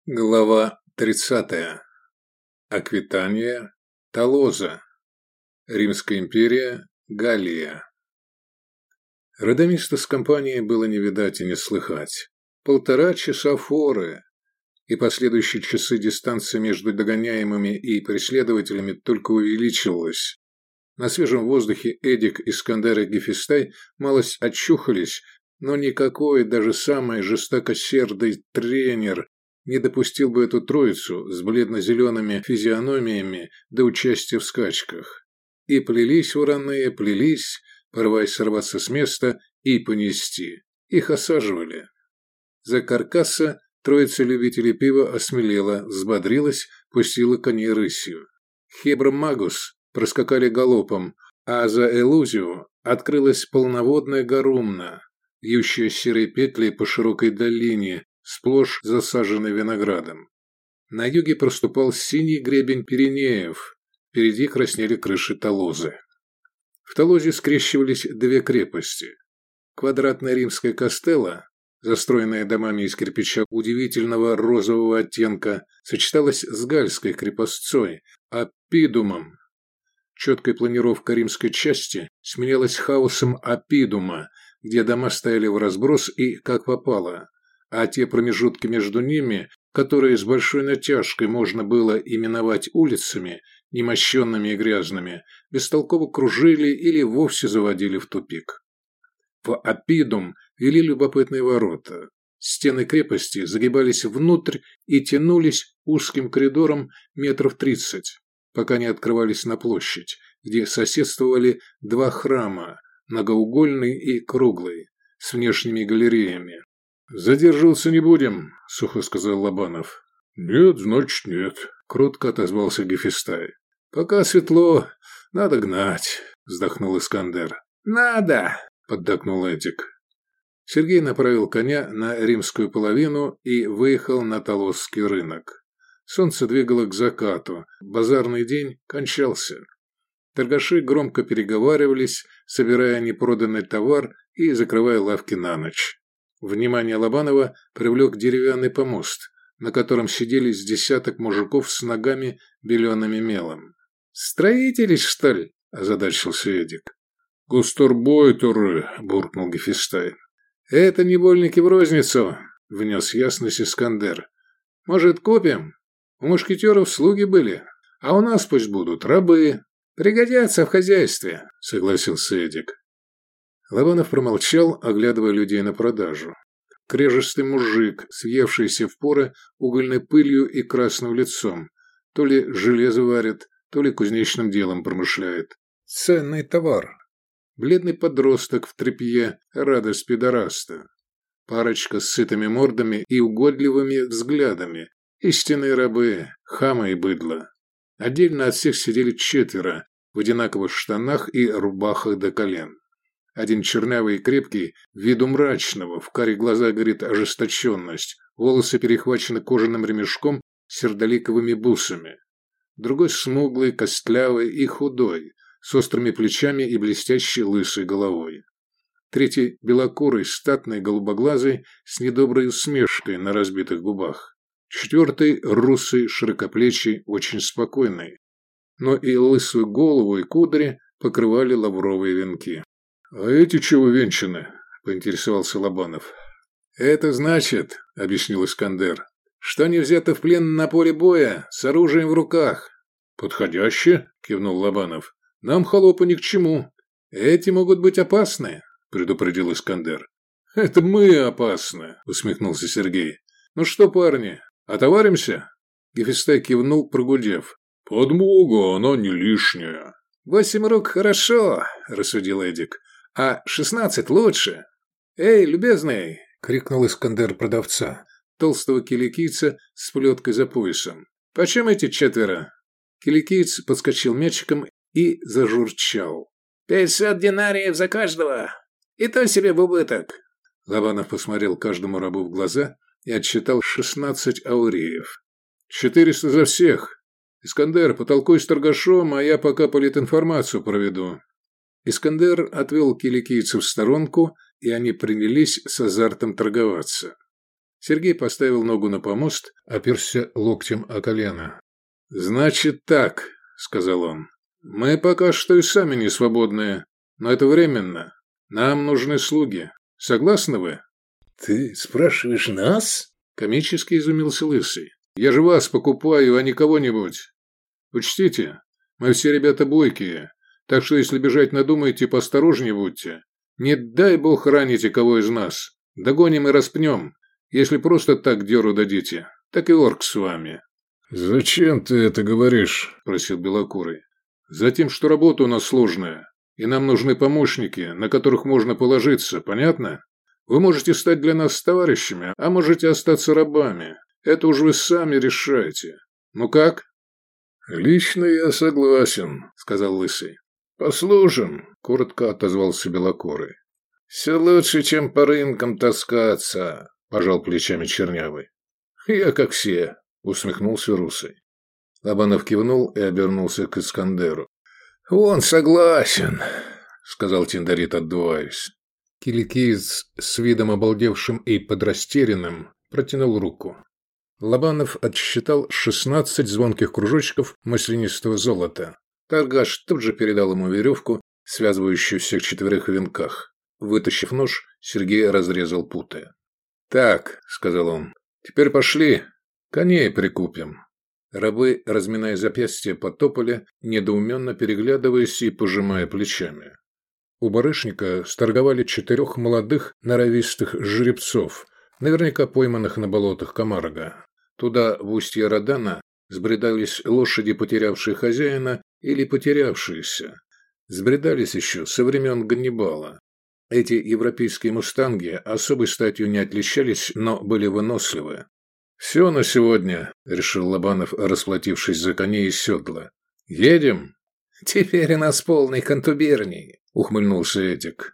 Глава 30. Аквитания, Талоза. Римская империя, Галлия. Родомиста с компанией было не видать и не слыхать. 1,5 часа форы, и последующие часы дистанция между догоняемыми и преследователями только увеличивалась. На свежем воздухе Эдик, Искандер и Гефестай малость очухались, но никакой, даже самый жестокосердый тренер не допустил бы эту троицу с бледно-зелеными физиономиями до участия в скачках. И плелись вороные, плелись, порываясь сорваться с места и понести. Их осаживали. За каркаса троица любителей пива осмелела, взбодрилась, пустила коней рысью. Хебр-Магус проскакали галопом, а за Элузию открылась полноводная Гарумна, вьющая серой петлей по широкой долине, сплошь засаженный виноградом. На юге проступал синий гребень Пиренеев, впереди краснели крыши Талозы. В Талозе скрещивались две крепости. Квадратная римская кастелла, застроенная домами из кирпича удивительного розового оттенка, сочеталась с гальской крепостцой, Аппидумом. Четкая планировка римской части сменялась хаосом Аппидума, где дома стояли в разброс и как попало, а те промежутки между ними, которые с большой натяжкой можно было именовать улицами, немощенными и грязными, бестолково кружили или вовсе заводили в тупик. В Аппидум вели любопытные ворота. Стены крепости загибались внутрь и тянулись узким коридором 30 метров, пока не открывались на площадь, где соседствовали два храма, многоугольный и круглый, с внешними галереями. «Задерживаться не будем», — сухо сказал Лобанов. «Нет, значит, нет», — кротко отозвался Гефестай. «Пока светло, надо гнать», — вздохнул Искандер. «Надо», — поддакнул Эдик. Сергей направил коня на римскую половину и выехал на Талозский рынок. Солнце двигало к закату, базарный день кончался. Торгаши громко переговаривались, собирая непроданный товар и закрывая лавки на ночь. Внимание Лобанова привлек деревянный помост, на котором сидели с десяток мужиков с ногами, белеными мелом. «Строители, что ли?» – озадачился Эдик. «Гастарбайтеры», – буркнул Гефестай. «Это невольники в розницу», – внес ясность Искандер. «Может, купим? У мушкетеров слуги были, а у нас пусть будут рабы. Пригодятся в хозяйстве», – согласился Эдик. Лобанов промолчал, оглядывая людей на продажу. Крежестый мужик, съевшийся в поры угольной пылью и красным лицом. То ли железо варит, то ли кузнечным делом промышляет. Ценный товар. Бледный подросток в тряпье, радость педораста. Парочка с сытыми мордами и угодливыми взглядами. Истинные рабы, хамы и быдло. Отдельно от всех сидели 4 в одинаковых штанах и рубахах до колен. Один чернявый и крепкий, виду мрачного, в каре глаза горит ожесточенность, волосы перехвачены кожаным ремешком с сердоликовыми бусами. Другой смуглый, костлявый и худой, с острыми плечами и блестящей лысой головой. Третий белокурый, статный, голубоглазый, с недоброй усмешкой на разбитых губах. 4 русый, широкоплечий, очень спокойный. Но и лысую голову и кудри покрывали лавровые венки. «А эти чего венчаны?» – поинтересовался Лобанов. «Это значит, – объяснил Искандер, – что они взяты в плен на поле боя с оружием в руках». «Подходяще», – кивнул Лобанов. «Нам, холопы, ни к чему. Эти могут быть опасны», – предупредил Искандер. «Это мы опасны», – усмехнулся Сергей. «Ну что, парни, отоваримся?» Гефестай кивнул, прогудев. «Подмога, она не лишняя». 8 рук хорошо», – рассудил Эдик. «А 16 лучше». «Эй, любезный!» – крикнул Искандер продавца, толстого киликийца с плеткой за поясом. «Почем эти 4?» Киликиец подскочил мячиком и зажурчал. 500 динариев за каждого! И то себе в убыток!» Лобанов посмотрел каждому рабу в глаза и отсчитал 16 ауреев. 400 за всех! Искандер, потолкуй с торгашом, а я пока политинформацию проведу». Искандер отвел киликийцев в сторонку, и они принялись с азартом торговаться. Сергей поставил ногу на помост, оперся локтем о колено. «Значит так», — сказал он. «Мы пока что и сами не свободные, но это временно. Нам нужны слуги. Согласны вы?» «Ты спрашиваешь нас?» — комически изумился Лысый. «Я же вас покупаю, а не кого-нибудь. Учтите, мы все ребята бойкие, так что если бежать надумаете, поосторожнее будьте. Не дай бог раните кого из нас. Догоним и распнем. Если просто так дёру дадите, так и орк с вами». «Зачем ты это говоришь?» – просил Белокурый. «Затем, что работа у нас сложная, и нам нужны помощники, на которых можно положиться, понятно? Вы можете стать для нас товарищами, а можете остаться рабами. Это уж вы сами решаете. Ну как?» «Лично я согласен», – сказал Лысый. «Послужим», – коротко отозвался Белокурый. «Все лучше, чем по рынкам таскаться», – пожал плечами Чернявый. «Я как все», – усмехнулся Русый. Лобанов кивнул и обернулся к Искандеру. «Он согласен», – сказал Тиндарит, отдуваясь. Киликиец с видом обалдевшим и подрастерянным протянул руку. Лобанов отсчитал 16 звонких кружочков маслянистого золота. Торгаш тут же передал ему веревку, связывающую всех четверых в венках. Вытащив нож, Сергей разрезал путы. «Так», — сказал он, — «теперь пошли, коней прикупим». Рабы, разминая запястья, потопали, недоуменно переглядываясь и пожимая плечами. У барышника сторговали 4 молодых норовистых жеребцов, наверняка пойманных на болотах Камарга. Туда, в устье Родана, сбредались лошади, потерявшие хозяина или потерявшиеся. Сбредались еще со времен Ганнибала. Эти европейские мустанги особой статью не отличались, но были выносливы. «Все на сегодня», — решил Лобанов, расплатившись за коней и седла. «Едем?» «Теперь у нас полный контуберний», — ухмыльнулся Эдик.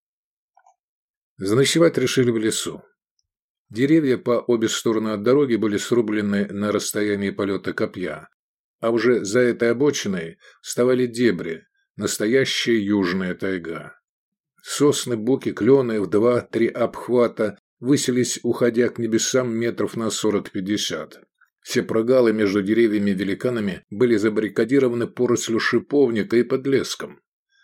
Заночевать решили в лесу. Деревья по обе стороны от дороги были срублены на расстоянии полета копья, а уже за этой обочиной вставали дебри, настоящая южная тайга. Сосны, буки, клены в 2-3 обхвата высились, уходя к небесам метров на 40-50. Все прогалы между деревьями-великанами были забаррикадированы порослью шиповника и подлеском.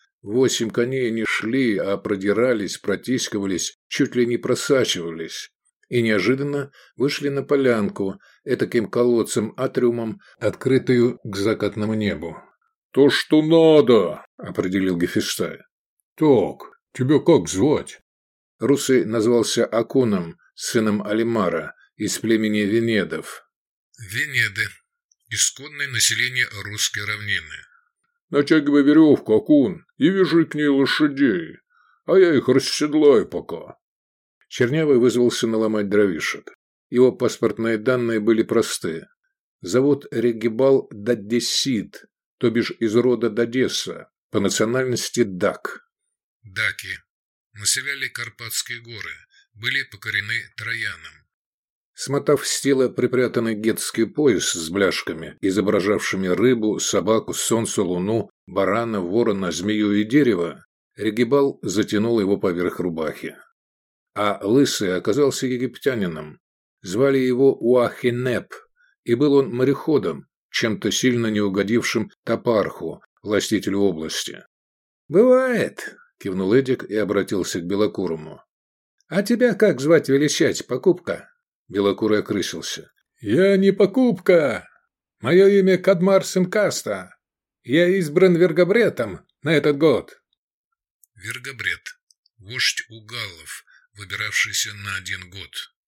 8 коней не шли, а продирались, протискивались, чуть ли не просачивались. И неожиданно вышли на полянку, этаким колодцем-атриумом, открытую к закатному небу. «То, что надо», — определил Гефестай. «Так, тебя как звать?» Русый назвался Акуном, сыном Алимара, из племени Венедов. Венеды – исконное население русской равнины. «Натягивай веревку, Акун, и вяжи к ней лошадей, а я их расседлаю пока». Чернявый вызвался наломать дровишек. Его паспортные данные были просты. Зовут Регибал Дадесид, то бишь из рода Дадеса, по национальности дак. Даки населяли Карпатские горы, были покорены троянам. Смотав с тела припрятанный гетский пояс с бляшками, изображавшими рыбу, собаку, солнце, луну, барана, ворона, змею и дерево, Регибал затянул его поверх рубахи. А Лысый оказался египтянином. Звали его Уахинеп, и был он мореходом, чем-то сильно не угодившим Тапарху, властителю области. «Бывает», — кивнул Эдик и обратился к Белокурому. «А тебя как звать величать, Покупка?» Белокурый окрысился. «Я не Покупка. Мое имя Кадмар Сенкаста. Я избран Вергобретом на этот год». Вергобрет. Вождь угаллов, выбиравшийся на 1 год.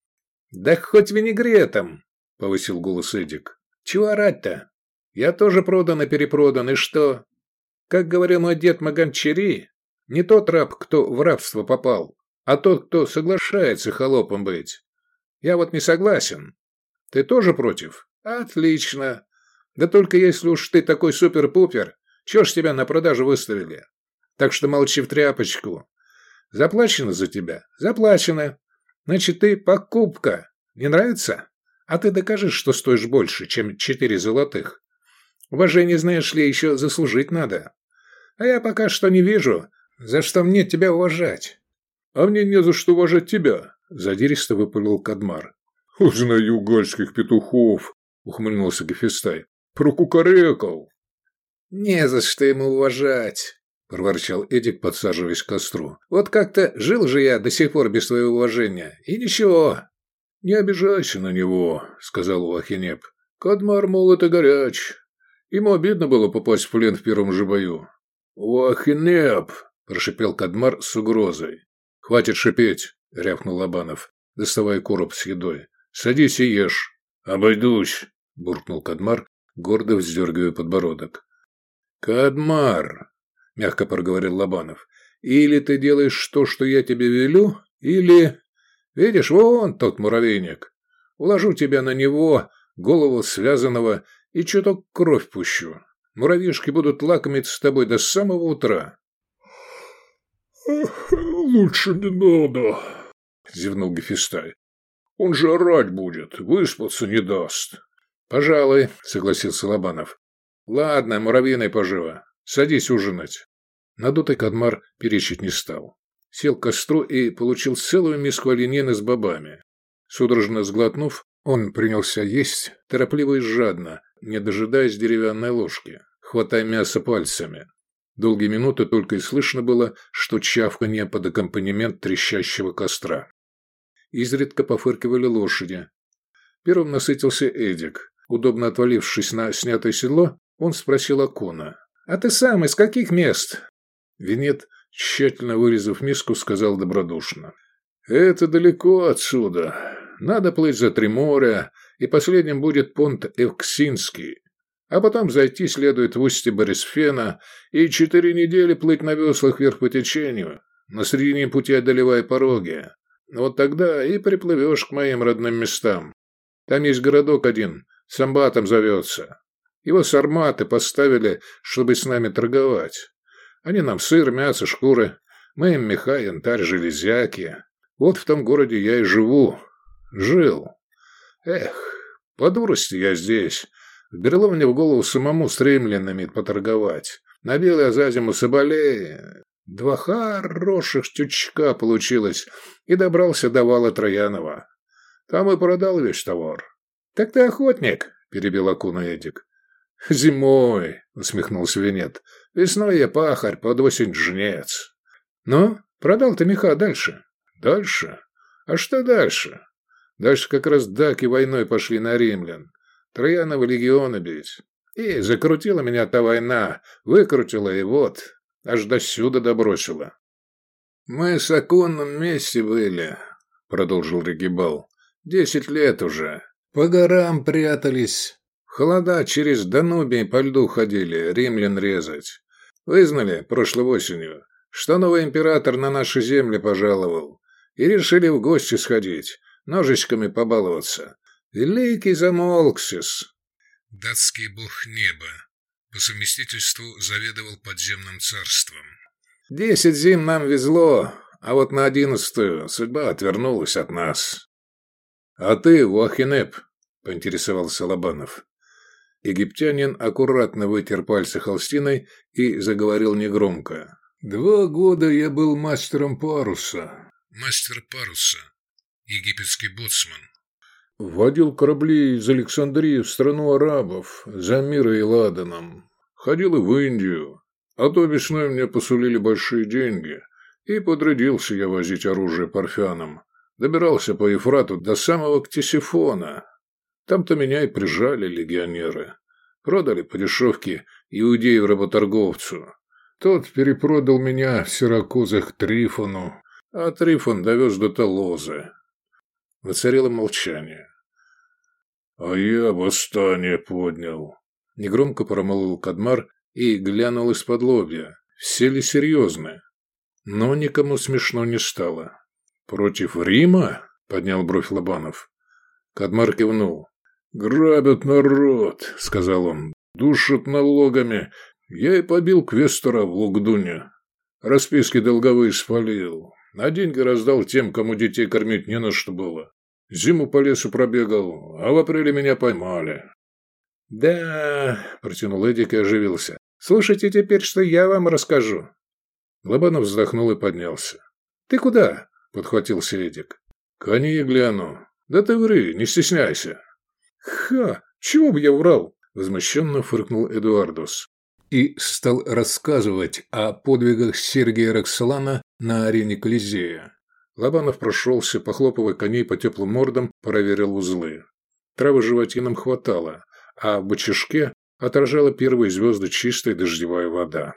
«Да хоть винегретом», — повысил голос Эдик. «Чего орать-то? Я тоже продан и перепродан, и что? Как говорил мой дед Маганчери, не тот раб, кто в рабство попал, а тот, кто соглашается холопом быть. Я вот не согласен. Ты тоже против? Отлично. Да только если уж ты такой супер-пупер, чё ж тебя на продажу выставили? Так что молчи в тряпочку. Заплачено за тебя? Заплачено. Значит, ты Покупка. Не нравится? А ты докажешь, что стоишь больше, чем 4 золотых. Уважение, знаешь ли, еще заслужить надо. А я пока что не вижу, за что мне тебя уважать». «А мне не за что уважать тебя», — задиристо выпалил Кадмар. «Узнаю гальских петухов», – ухмыльнулся Гефестай. «Прокукарекал». «Не за что ему уважать», – проворчал Эдик, подсаживаясь к костру. «Вот как-то жил же я до сих пор без твоего уважения, и ничего». «Не обижайся на него», – сказал Уахинеп. «Кадмар молод и горяч. Ему обидно было попасть в плен в первом же бою». «Уахинеп», – прошипел Кадмар с угрозой. «Хватит шипеть», – рявкнул Лобанов, доставая короб с едой. «Садись и ешь». «Обойдусь», – буркнул Кадмар, гордо вздергивая подбородок. «Кадмар», – мягко проговорил Лобанов, – «или ты делаешь то, что я тебе велю, или... Видишь, вон тот муравейник. Уложу тебя на него, голову связанного, и чуток кровь пущу. Муравьишки будут лакомиться с тобой до самого утра». «Лучше не надо», – зевнул Гефестай. «Он же орать будет, выспаться не даст». «Пожалуй», – согласился Лобанов. «Ладно, муравьиной поживо. Садись ужинать». Надутый Кадмар перечить не стал. Сел к костру и получил целую миску оленины с бобами. Судорожно сглотнув, он принялся есть, торопливо и жадно, не дожидаясь деревянной ложки, хватая мясо пальцами. Долгие минуты только и слышно было, что чавканье под аккомпанемент трещащего костра. Изредка пофыркивали лошади. Первым насытился Эдик. Удобно отвалившись на снятое седло, он спросил Акона: «А ты сам из каких мест?» Венет, тщательно вырезав миску, сказал добродушно: «Это далеко отсюда. Надо плыть за 3 моря, и последним будет понт Эвксинский. А потом зайти следует в устье Борисфена и 4 недели плыть на веслах вверх по течению, на середине пути одолевая пороги. Вот тогда и приплывешь к моим родным местам. Там есть городок один, Самбатом зовется. Его сарматы поставили, чтобы с нами торговать. Они нам сыр, мясо, шкуры, мы им меха, янтарь, железяки. Вот в том городе я и живу. Жил. Эх, по дурости я здесь. Вбрело мне в голову самому с римлянами поторговать. Набил я за зиму соболей. 2 хороших тючка получилось, и добрался до вала Троянова. Там и продал весь товар». «Так ты охотник?» – перебил Акуна Эдик. «Зимой», – усмехнулся Венет. «Весной я пахарь, под осень жнец». «Ну, продал ты меха дальше?» «Дальше? А что дальше? Дальше как раз даки войной пошли на римлян. Трояновы легионы бить. И закрутила меня та война, выкрутила, и вот, аж до сюда добросила». «Мы с Акуном вместе были», – продолжил Регибал. 10 лет уже. По горам прятались. В холода через Данубий по льду ходили, римлян резать. Вызнали прошлой осенью, что новый император на наши земли пожаловал. И решили в гости сходить, ножичками побаловаться. Великий Замолксис. Датский бог неба. По совместительству заведовал подземным царством. 10 зим нам везло, а вот на 11-ю судьба отвернулась от нас. «А ты, Уахинеп?» – поинтересовался Лобанов. Египтянин аккуратно вытер пальцы холстиной и заговорил негромко. 2 года я был мастером паруса». «Мастер паруса. Египетский боцман». «Водил корабли из Александрии в страну арабов, за Мирой и Ладаном. Ходил и в Индию. А то весной мне посулили большие деньги, и подрядился я возить оружие парфянам. Добирался по Ефрату до самого Ктесифона. Там-то меня и прижали легионеры. Продали по дешевке иудею-работорговцу. Тот перепродал меня в Сиракузах Трифону, а Трифон довез до Толозы». Воцарило молчание. «А я восстание поднял», — негромко промолвил Кадмар и глянул из-под лобья. Все ли серьезны? Но никому смешно не стало. «Против Рима?» – поднял бровь Лобанов. Кадмар кивнул. «Грабят народ», – сказал он. «Душат налогами. Я и побил квестора в Лугдуне. Расписки долговые спалил. А деньги раздал тем, кому детей кормить не на что было. Зиму по лесу пробегал, а в апреле меня поймали». «Да», – протянул Эдик и оживился. «Слушайте теперь, что я вам расскажу». Лобанов вздохнул и поднялся. «Ты куда?» – подхватился Эдик. «Коней гляну. Да ты ври, не стесняйся. Ха, чего бы я врал? Возмущенно фыркнул Эдуардус. И стал рассказывать о подвигах Сергия Роксолана на арене Колизея. Лобанов прошелся, похлопывая коней по теплым мордам, проверил узлы. Травы животинам хватало, а в бочишке отражала первые звезды чистая дождевая вода.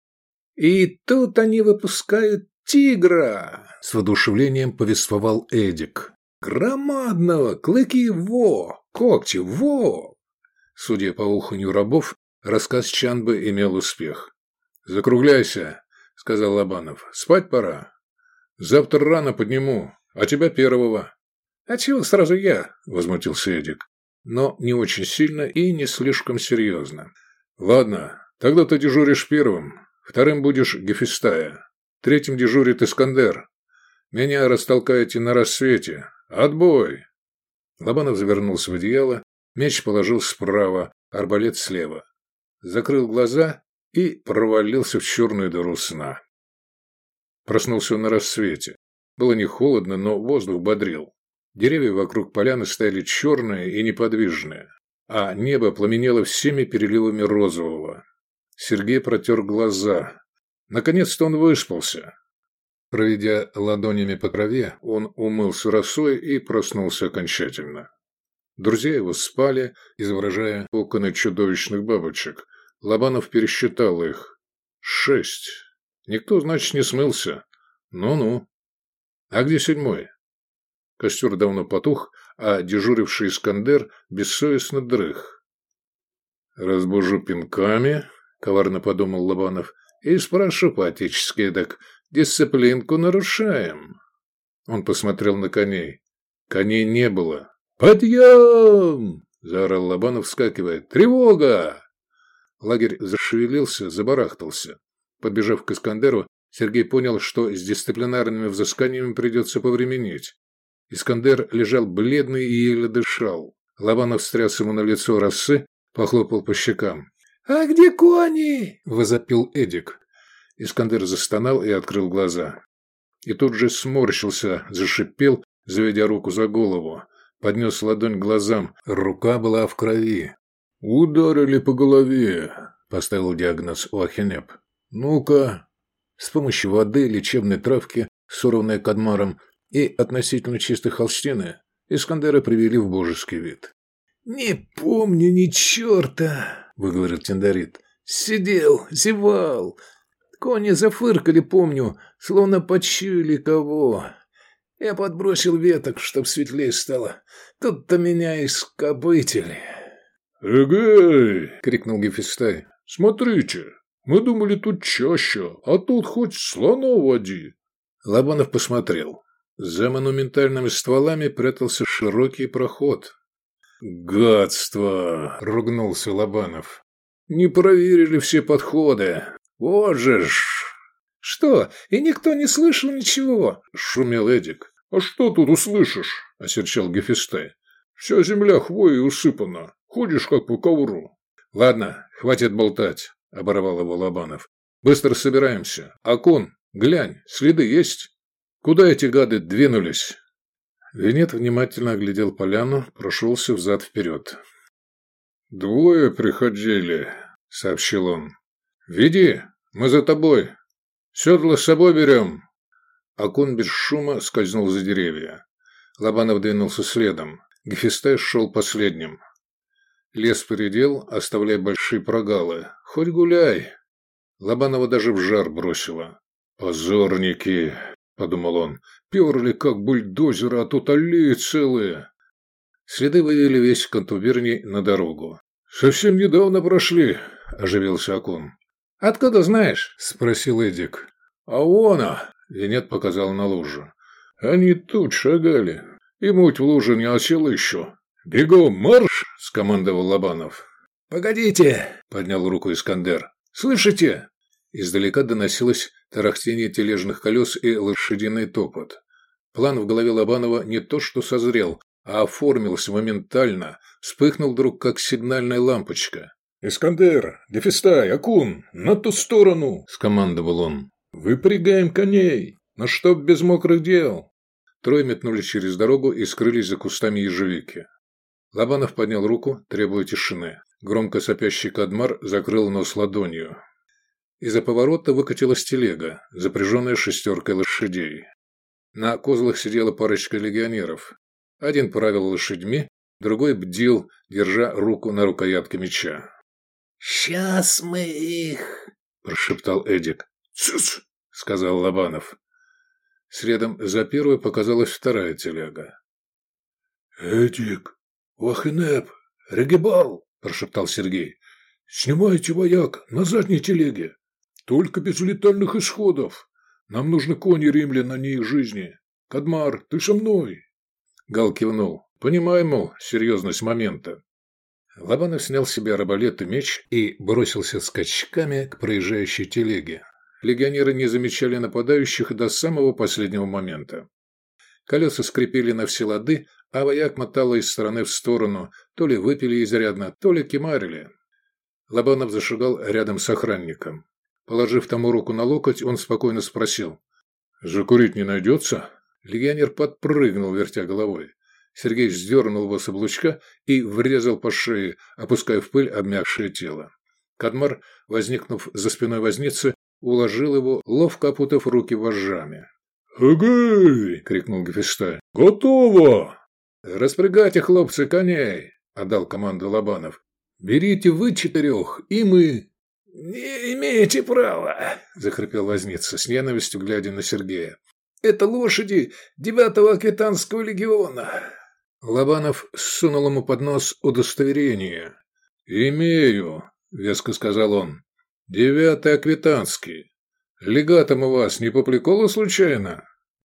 «И тут они выпускают тигра!» — с воодушевлением повествовал Эдик. «Громадного! Клыки — во! Когти — во!» Судя по уханью рабов, рассказ Чанбы имел успех. «Закругляйся», — сказал Лобанов. «Спать пора. Завтра рано подниму, а тебя первого». «А чего сразу я?» — возмутился Эдик. Но не очень сильно и не слишком серьезно. «Ладно, тогда ты дежуришь первым, вторым будешь Гефестая, третьим дежурит Искандер. Меня растолкаете на рассвете. Отбой!» Лобанов завернулся в одеяло, меч положил справа, арбалет слева. Закрыл глаза и провалился в черную дыру сна. Проснулся он на рассвете. Было не холодно, но воздух бодрил. Деревья вокруг поляны стояли черные и неподвижные, а небо пламенело всеми переливами розового. Сергей протер глаза. Наконец-то он выспался. Проведя ладонями по траве, он умылся росой и проснулся окончательно. Друзья его спали, изображая окна чудовищных бабочек. Лобанов пересчитал их. 6. Никто, значит, не смылся. Ну-ну. А где 7? Костер давно потух, а дежуривший Искандер бессовестно дрых. «Разбужу пинками», — коварно подумал Лобанов, — «и спрошу по-отечески, так дисциплинку нарушаем». Он посмотрел на коней. Коней не было. «Подъем!» — заорал Лобанов, вскакивая. «Тревога!» Лагерь зашевелился, забарахтался. Подбежав к Искандеру, Сергей понял, что с дисциплинарными взысканиями придется повременить. Искандер лежал бледный и еле дышал. Лобанов стряс ему на лицо росы, похлопал по щекам. «А где кони?» – возопил Эдик. Искандер застонал и открыл глаза. И тут же сморщился, зашипел, заведя руку за голову. Поднес ладонь к глазам. Рука была в крови. «Ударили по голове», – поставил диагноз Уахенеп. «Ну-ка». С помощью воды, лечебной травки, сорванной кадмаром, и относительно чистой холстины Искандера привели в божеский вид. «Не помню ни черта», — выговорил Тиндарит. «Сидел, зевал. Кони зафыркали, помню, словно почуяли кого. Я подбросил веток, чтоб светлее стало. Тут-то меня и скопытили». «Эгэй!» — крикнул Гефестай. «Смотрите, мы думали тут чаще, а тут хоть слона води». Лобанов посмотрел. За монументальными стволами прятался широкий проход. «Гадство!» — ругнулся Лобанов. «Не проверили все подходы. Вот же ж!» «Что, и никто не слышал ничего?» — шумел Эдик. «А что тут услышишь?» — осерчал Гефестай. «Вся земля хвоей усыпана. Ходишь как по ковру». «Ладно, хватит болтать», — оборвал его Лобанов. «Быстро собираемся. Акун, глянь, следы есть? Куда эти гады двинулись?» Венет внимательно оглядел поляну, прошелся взад-вперед. «Двое приходили», — сообщил он. «Веди, мы за тобой. Седла с собой берем». Акун без шума скользнул за деревья. Лобанов двинулся следом. Гефестай шел последним. Лес поредел, оставляя большие прогалы. «Хоть гуляй». Лобанова даже в жар бросило. «Позорники», — подумал он, — «перли как бульдозеры, а тут аллеи целые». Следы вывели весь контуберний на дорогу. «Совсем недавно прошли», — оживился Акун. «Откуда знаешь?» — спросил Эдик. «А вон, Венет показал на лужу. «Они тут шагали, и муть в луже не осел еще». «Бегом, марш!» — скомандовал Лобанов. «Погодите!» — поднял руку Искандер. «Слышите?» Издалека доносилось тарахтение тележных колес и лошадиный топот. План в голове Лобанова не то что созрел, а оформился моментально, вспыхнул вдруг, как сигнальная лампочка. «Искандер, Гефестай, Акун, на ту сторону!» — скомандовал он. «Выпрягаем коней, но чтоб без мокрых дел!» Трое метнулись через дорогу и скрылись за кустами ежевики. Лобанов поднял руку, требуя тишины. Громко сопящий Кадмар закрыл нос ладонью. Из-за поворота выкатилась телега, запряженная 6 лошадей. На козлах сидела парочка легионеров. Один правил лошадьми, другой бдил, держа руку на рукоятке меча. «Сейчас мы их!» – прошептал Эдик. «Цыц!» – сказал Лобанов. Следом за первой показалась вторая телега. «Эдик, Вахинеп, Регебал!» – прошептал Сергей. «Снимайте вояк на задней телеге. Только без летальных исходов. Нам нужны кони римлян, а не их жизни. Кадмар, ты со мной?» Гал кивнул. «Понимай, мол, серьезность момента». Лобанов снял с себя арбалет и меч и бросился скачками к проезжающей телеге. Легионеры не замечали нападающих до самого последнего момента. Колеса скрипели на все лады, а вояк мотало из стороны в сторону, то ли выпили изрядно, то ли кимарили. Лобанов зашагал рядом с охранником. Положив тому руку на локоть, он спокойно спросил: «Закурить не найдется?» Легионер подпрыгнул, вертя головой. Сергей сдернул его с облучка и врезал по шее, опуская в пыль обмякшее тело. Кадмар, возникнув за спиной возницы, уложил его, ловко опутав руки вожжами. «Эгэй!» — крикнул Гефестай. «Готово!» «Распрягайте, хлопцы, коней!» — отдал команду Лобанов. «Берите вы 4, и мы!» «Не имеете права!» — захрипел возница, с ненавистью глядя на Сергея. «Это лошади 9-го Аквитанского легиона!» Лобанов сунул ему под нос удостоверение. «Имею!» — веско сказал он. 9-й Аквитанский. Легатом у вас не Поплекола случайно?»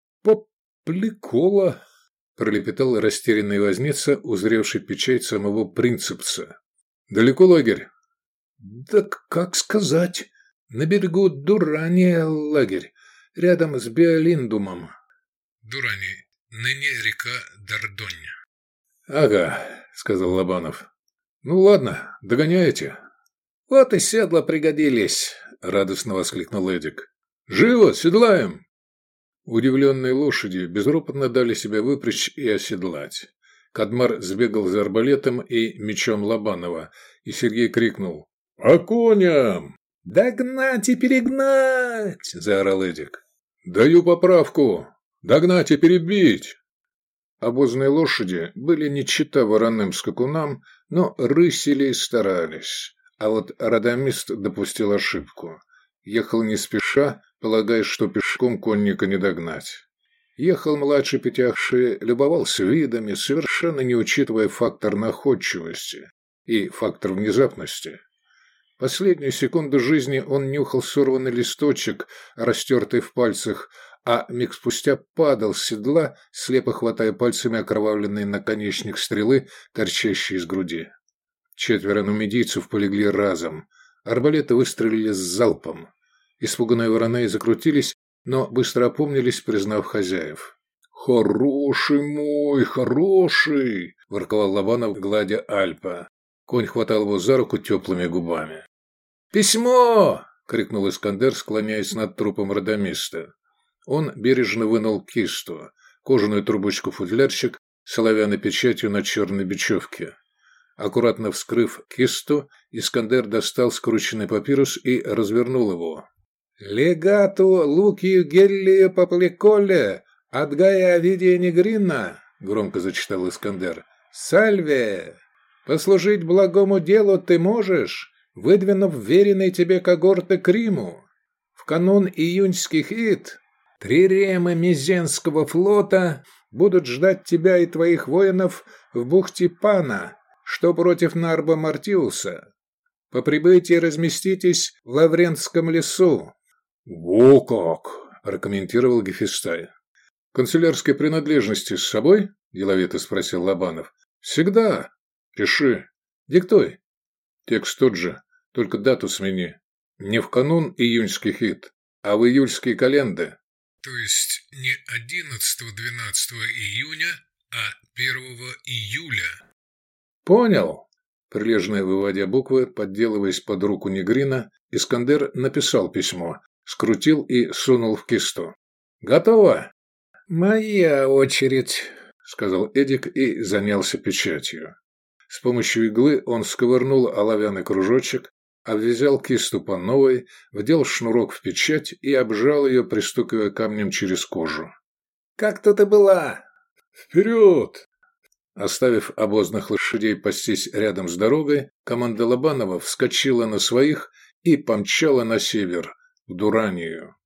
«Поплекола», — пролепетал растерянный возница, узревший печать самого принципса. «Далеко лагерь?» «Да как сказать? На берегу Дурания лагерь, рядом с Биолиндумом». «Дурани, ныне река Дордонь». «Ага», — сказал Лобанов. «Ну ладно, догоняете?» «Вот и седла пригодились», — радостно воскликнул Эдик. «Живо, седлаем!» Удивленные лошади безропотно дали себя выпрячь и оседлать. Кадмар сбегал за арбалетом и мечом Лобанова, и Сергей крикнул: «По коням!» «Догнать и перегнать!» – заорал Эдик. «Даю поправку! Догнать и перебить!» Обозные лошади были не чета вороным скакунам, но рысили и старались. А вот радамист допустил ошибку. Ехал не спеша, полагая, что пешком конника не догнать. Ехал младший Петяхши, любовался видами, совершенно не учитывая фактор находчивости и фактор внезапности. Последнюю секунду жизни он нюхал сорванный листочек, растертый в пальцах, а миг спустя падал с седла, слепо хватая пальцами окровавленный наконечник стрелы, торчащий из груди. 4 нумидийцев полегли разом. Арбалеты выстрелили с залпом. Испуганные вороны закрутились, но быстро опомнились, признав хозяев. «Хороший мой, хороший!» – ворковал Лобанов, гладя Альпа. Конь хватал его за руку теплыми губами. «Письмо!» – крикнул Искандер, склоняясь над трупом радамиста. Он бережно вынул кисту, кожаную трубочку-футлярчик с оловянной печатью на черной бечевке. Аккуратно вскрыв кисту, Искандер достал скрученный папирус и развернул его. «Легату Лукию Геллию Поплеколе от Гая Овидия Негрина», — громко зачитал Искандер. «Сальве! Послужить благому делу ты можешь, выдвинув веренной тебе когорты к Риму. В канун июньских ид 3 ремы Мизенского флота будут ждать тебя и твоих воинов в бухте Пана, что против Нарба Мартиуса. По прибытии разместитесь в Лаврентском лесу». «Во как!» – прокомментировал Гефестай. «Канцелярской принадлежности с собой?» – деловито спросил Лобанов. «Всегда. Пиши. Диктуй. Текст тот же, только дату смени. Не в канун июньских ид, а в июльские календы». «То есть не 11-12 июня, а 1 июля». «Понял». Прилежно выводя буквы, подделываясь под руку Негрина, Искандер написал письмо, скрутил и сунул в кисту. «Готово!» «Моя очередь», — сказал Эдик и занялся печатью. С помощью иглы он сковырнул оловянный кружочек, обвязал кисту по новой, вдел шнурок в печать и обжал ее, пристукивая камнем через кожу. «Как тут и была!» «Вперед!» Оставив обозных лошадей пастись рядом с дорогой, команда Лобанова вскочила на своих и помчала на север, в Дуранию.